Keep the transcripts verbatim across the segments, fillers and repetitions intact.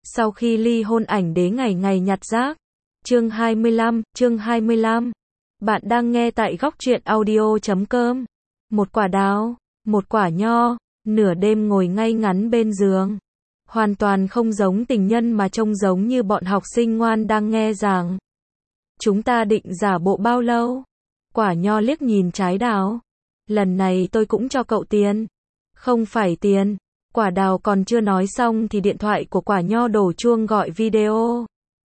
Sau khi ly hôn ảnh đế ngày ngày nhặt rác. Chương hai mươi lăm, chương hai mươi lăm. Bạn đang nghe tại góc truyện audio chấm com. Một quả đào, một quả nho, nửa đêm ngồi ngay ngắn bên giường. Hoàn toàn không giống tình nhân mà trông giống như bọn học sinh ngoan đang nghe giảng. Chúng ta định giả bộ bao lâu? Quả nho liếc nhìn trái đào. Lần này tôi cũng cho cậu tiền. Không phải tiền. Quả đào còn chưa nói xong thì điện thoại của quả nho đổ chuông gọi video.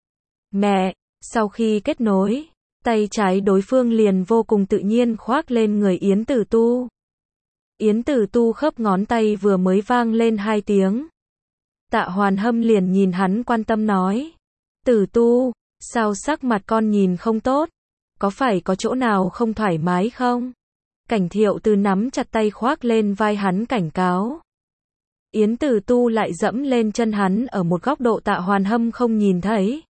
Mẹ, sau khi kết nối, tay trái đối phương liền vô cùng tự nhiên khoác lên người Yến Tử Tu. Yến Tử Tu khớp ngón tay vừa mới vang lên hai tiếng. Tạ Hoàn Hâm liền nhìn hắn quan tâm nói. Tử Tu, sao sắc mặt con nhìn không tốt? Có phải có chỗ nào không thoải mái không? Cảnh Thiệu Từ nắm chặt tay khoác lên vai hắn cảnh cáo. Yến Tử Tu lại dẫm lên chân hắn ở một góc độ Tạ Hoàn Hâm không nhìn thấy.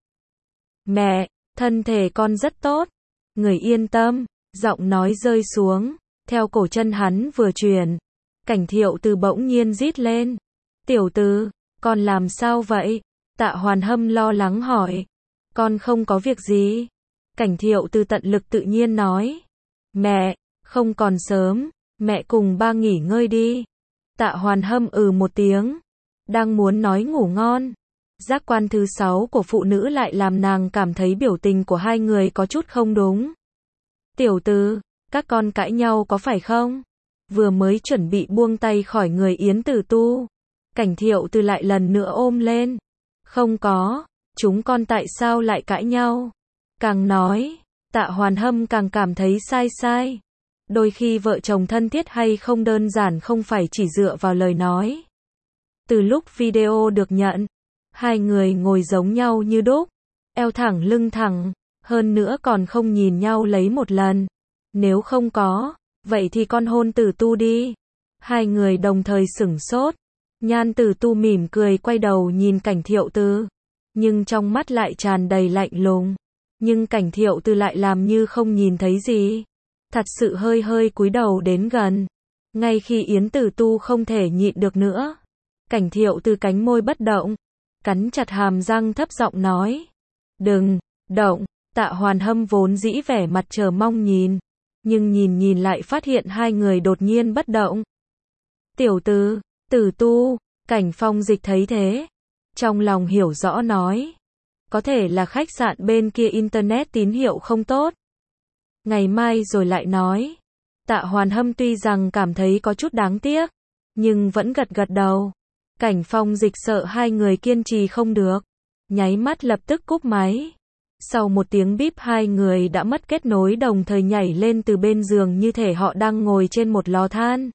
Mẹ, thân thể con rất tốt. Người yên tâm, giọng nói rơi xuống, theo cổ chân hắn vừa chuyển. Cảnh Thiệu Từ bỗng nhiên rít lên. Tiểu Từ, con làm sao vậy? Tạ Hoàn Hâm lo lắng hỏi. Con không có việc gì. Cảnh Thiệu Từ tận lực tự nhiên nói. Mẹ, không còn sớm, mẹ cùng ba nghỉ ngơi đi. Tạ Hoàn Hâm ừ một tiếng, đang muốn nói ngủ ngon. Giác quan thứ sáu của phụ nữ lại làm nàng cảm thấy biểu tình của hai người có chút không đúng. Tiểu Từ, các con cãi nhau có phải không? Vừa mới chuẩn bị buông tay khỏi người Yến Tử Tu, Cảnh Thiệu Từ lại lần nữa ôm lên. Không có, chúng con tại sao lại cãi nhau? Càng nói, Tạ Hoàn Hâm càng cảm thấy sai sai. Đôi khi vợ chồng thân thiết hay không đơn giản không phải chỉ dựa vào lời nói. Từ lúc video được nhận, hai người ngồi giống nhau như đúc, eo thẳng lưng thẳng, hơn nữa còn không nhìn nhau lấy một lần. Nếu không có, vậy thì con hôn Tử Tu đi. Hai người đồng thời sửng sốt. Nhan Tử Tu mỉm cười quay đầu nhìn Cảnh Thiệu Từ, nhưng trong mắt lại tràn đầy lạnh lùng. Nhưng Cảnh Thiệu Từ lại làm như không nhìn thấy gì. Thật sự hơi hơi cúi đầu đến gần. Ngay khi Yến Tử Tu không thể nhịn được nữa, Cảnh Thiệu Từ cánh môi bất động, cắn chặt hàm răng thấp giọng nói. Đừng, động. Tạ Hoàn Hâm vốn dĩ vẻ mặt chờ mong nhìn, nhưng nhìn nhìn lại phát hiện hai người đột nhiên bất động. Tiểu Từ, Tử Tu, Cảnh Phong Dịch thấy thế, trong lòng hiểu rõ nói. Có thể là khách sạn bên kia internet tín hiệu không tốt. Ngày mai rồi lại nói. Tạ Hoàn Hâm tuy rằng cảm thấy có chút đáng tiếc, nhưng vẫn gật gật đầu. Cảnh Phong Dịch sợ hai người kiên trì không được, nháy mắt lập tức cúp máy. Sau một tiếng bíp hai người đã mất kết nối đồng thời nhảy lên từ bên giường như thể họ đang ngồi trên một lò than.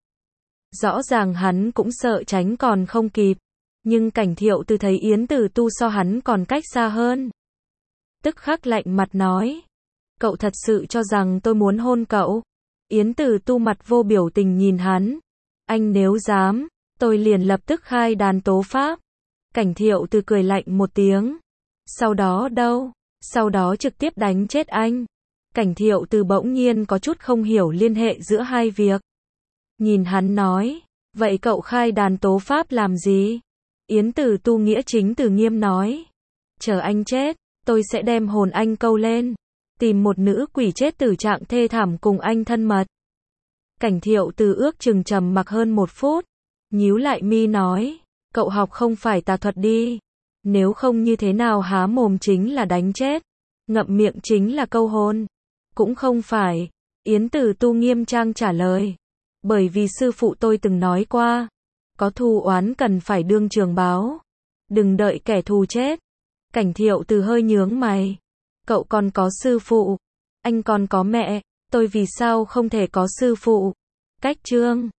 Rõ ràng hắn cũng sợ tránh còn không kịp, nhưng Cảnh Thiệu Từ thấy Yến Tử Tu so hắn còn cách xa hơn. Tức khắc lạnh mặt nói. Cậu thật sự cho rằng tôi muốn hôn cậu? Yến Tử Tu mặt vô biểu tình nhìn hắn. Anh nếu dám, tôi liền lập tức khai đàn tố pháp. Cảnh Thiệu Từ cười lạnh một tiếng. Sau đó đâu? Sau đó trực tiếp đánh chết anh. Cảnh Thiệu Từ bỗng nhiên có chút không hiểu liên hệ giữa hai việc. Nhìn hắn nói, vậy cậu khai đàn tố pháp làm gì? Yến Tử Tu nghĩa chính từ nghiêm nói. Chờ anh chết, tôi sẽ đem hồn anh câu lên, tìm một nữ quỷ chết tử trạng thê thảm cùng anh thân mật. Cảnh Thiệu Từ ước chừng trầm mặc hơn một phút, nhíu lại mi nói, cậu học không phải tà thuật đi, nếu không như thế nào há mồm chính là đánh chết, ngậm miệng chính là câu hôn. Cũng không phải, Yến Tử Tu nghiêm trang trả lời, bởi vì sư phụ tôi từng nói qua, có thù oán cần phải đương trường báo, đừng đợi kẻ thù chết. Cảnh Thiệu Từ hơi nhướng mày. Cậu còn có sư phụ, anh còn có mẹ, tôi vì sao không thể có sư phụ? Cách chương